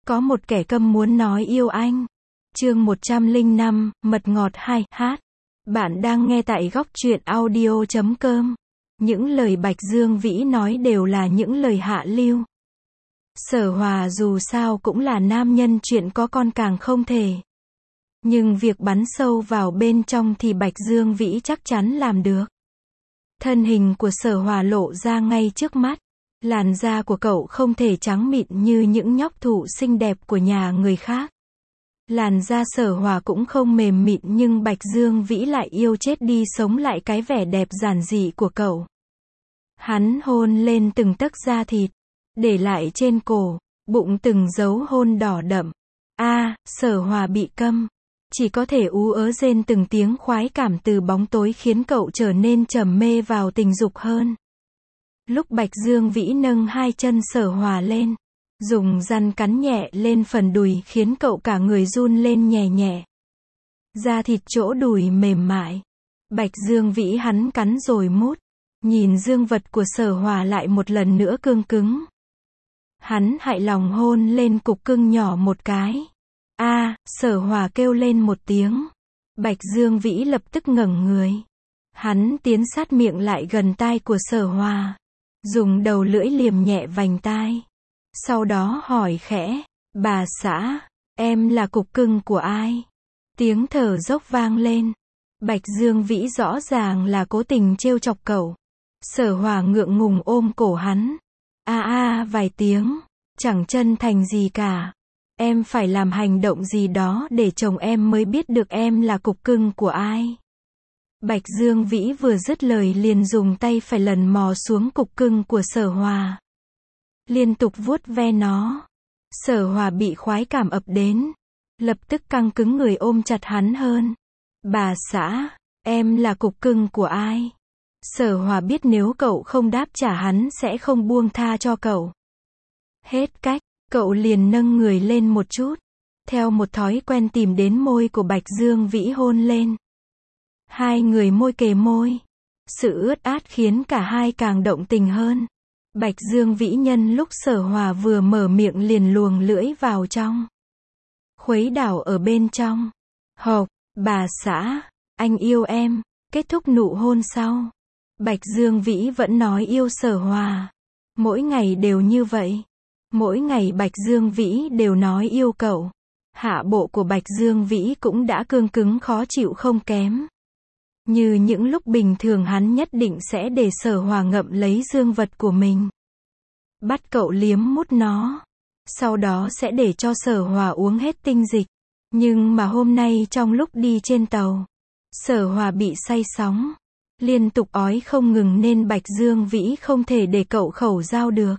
Có một kẻ câm muốn nói yêu anh. Chương 105, Mật ngọt 2, hát. Bạn đang nghe tại góc truyện audio.com. Những lời Bạch Dương Vĩ nói đều là những lời hạ lưu. Sở Hòa dù sao cũng là nam nhân, chuyện có con càng không thể. Nhưng việc bắn sâu vào bên trong thì Bạch Dương Vĩ chắc chắn làm được. Thân hình của Sở Hòa lộ ra ngay trước mắt. Làn da của cậu không thể trắng mịn như những nhóc thụ xinh đẹp của nhà người khác. Làn da Sở Hòa cũng không mềm mịn, nhưng Bạch Dương Vĩ lại yêu chết đi sống lại cái vẻ đẹp giản dị của cậu. Hắn hôn lên từng tấc da thịt, để lại trên cổ, bụng từng dấu hôn đỏ đậm. Sở Hòa bị câm, chỉ có thể ú ớ rên từng tiếng khoái cảm từ bóng tối, khiến cậu trở nên trầm mê vào tình dục hơn. Lúc Bạch Dương Vĩ nâng hai chân Sở Hòa lên, dùng răng cắn nhẹ lên phần đùi, khiến cậu cả người run lên nhẹ nhẹ. Da thịt chỗ đùi mềm mại. Bạch Dương Vĩ hắn cắn rồi mút, nhìn dương vật của Sở Hòa lại một lần nữa cương cứng. Hắn hại lòng hôn lên cục cưng nhỏ một cái. Sở Hòa kêu lên một tiếng. Bạch Dương Vĩ lập tức ngẩng người. Hắn tiến sát miệng lại gần tai của Sở Hòa, dùng đầu lưỡi liềm nhẹ vành tai. Sau đó hỏi khẽ, bà xã, em là cục cưng của ai? Tiếng thở dốc vang lên. Bạch Dương Vĩ rõ ràng là cố tình trêu chọc cậu. Sở Hòa ngượng ngùng ôm cổ hắn. Vài tiếng, chẳng chân thành gì cả. Em phải làm hành động gì đó để chồng em mới biết được em là cục cưng của ai. Bạch Dương Vĩ vừa dứt lời liền dùng tay phải lần mò xuống cục cưng của Sở Hòa, liên tục vuốt ve nó. Sở Hòa bị khoái cảm ập đến, lập tức căng cứng người ôm chặt hắn hơn. Bà xã, em là cục cưng của ai? Sở Hòa biết nếu cậu không đáp trả hắn sẽ không buông tha cho cậu. Hết cách, cậu liền nâng người lên một chút, theo một thói quen tìm đến môi của Bạch Dương Vĩ hôn lên. Hai người môi kề môi, sự ướt át khiến cả hai càng động tình hơn. Bạch Dương Vĩ nhân lúc Sở Hòa vừa mở miệng liền luồng lưỡi vào trong, khuấy đảo ở bên trong. Hộc, bà xã, anh yêu em. Kết thúc nụ hôn sau, Bạch Dương Vĩ vẫn nói yêu Sở Hòa. Mỗi ngày đều như vậy. Mỗi ngày Bạch Dương Vĩ đều nói yêu cậu. Hạ bộ của Bạch Dương Vĩ cũng đã cương cứng khó chịu không kém. Như những lúc bình thường hắn nhất định sẽ để Sở Hòa ngậm lấy dương vật của mình, bắt cậu liếm mút nó, sau đó sẽ để cho Sở Hòa uống hết tinh dịch. Nhưng mà hôm nay trong lúc đi trên tàu, Sở Hòa bị say sóng, liên tục ói không ngừng nên Bạch Dương Vĩ không thể để cậu khẩu giao được.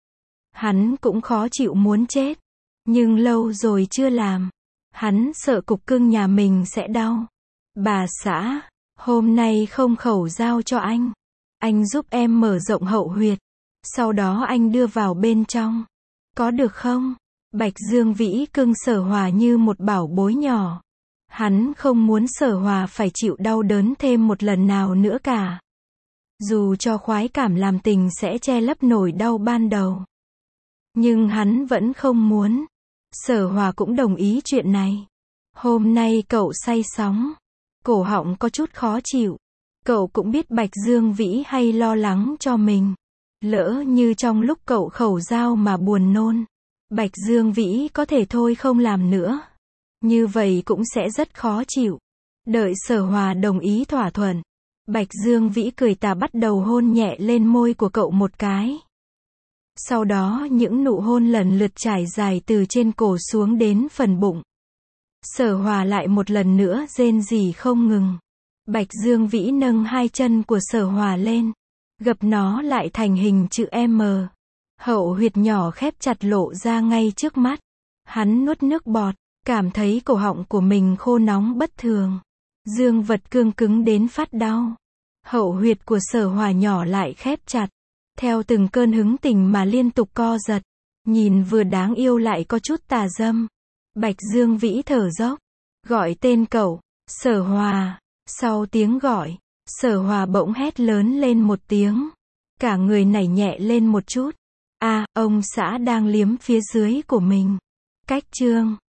Hắn cũng khó chịu muốn chết, nhưng lâu rồi chưa làm, hắn sợ cục cưng nhà mình sẽ đau. Bà xã, hôm nay không khẩu giao cho anh giúp em mở rộng hậu huyệt, sau đó anh đưa vào bên trong, có được không? Bạch Dương Vĩ cưng Sở Hòa như một bảo bối nhỏ. Hắn không muốn Sở Hòa phải chịu đau đớn thêm một lần nào nữa cả. Dù cho khoái cảm làm tình sẽ che lấp nỗi đau ban đầu, nhưng hắn vẫn không muốn. Sở Hòa cũng đồng ý chuyện này. Hôm nay cậu say sóng, cổ họng có chút khó chịu. Cậu cũng biết Bạch Dương Vĩ hay lo lắng cho mình. Lỡ như trong lúc cậu khẩu giao mà buồn nôn, Bạch Dương Vĩ có thể thôi không làm nữa. Như vậy cũng sẽ rất khó chịu. Đợi Sở Hòa đồng ý thỏa thuận, Bạch Dương Vĩ cười tà bắt đầu hôn nhẹ lên môi của cậu một cái. Sau đó những nụ hôn lần lượt trải dài từ trên cổ xuống đến phần bụng. Sở Hòa lại một lần nữa rên rỉ không ngừng. Bạch Dương Vĩ nâng hai chân của Sở Hòa lên, gập nó lại thành hình chữ M. Hậu huyệt nhỏ khép chặt lộ ra ngay trước mắt. Hắn nuốt nước bọt, cảm thấy cổ họng của mình khô nóng bất thường. Dương vật cương cứng đến phát đau. Hậu huyệt của Sở Hòa nhỏ lại khép chặt, theo từng cơn hứng tình mà liên tục co giật. Nhìn vừa đáng yêu lại có chút tà dâm. Bạch Dương Vĩ thở dốc, gọi tên cậu, Sở Hòa. Sau tiếng gọi, Sở Hòa bỗng hét lớn lên một tiếng. Cả người nảy nhẹ lên một chút. Ông xã đang liếm phía dưới của mình. Cách chương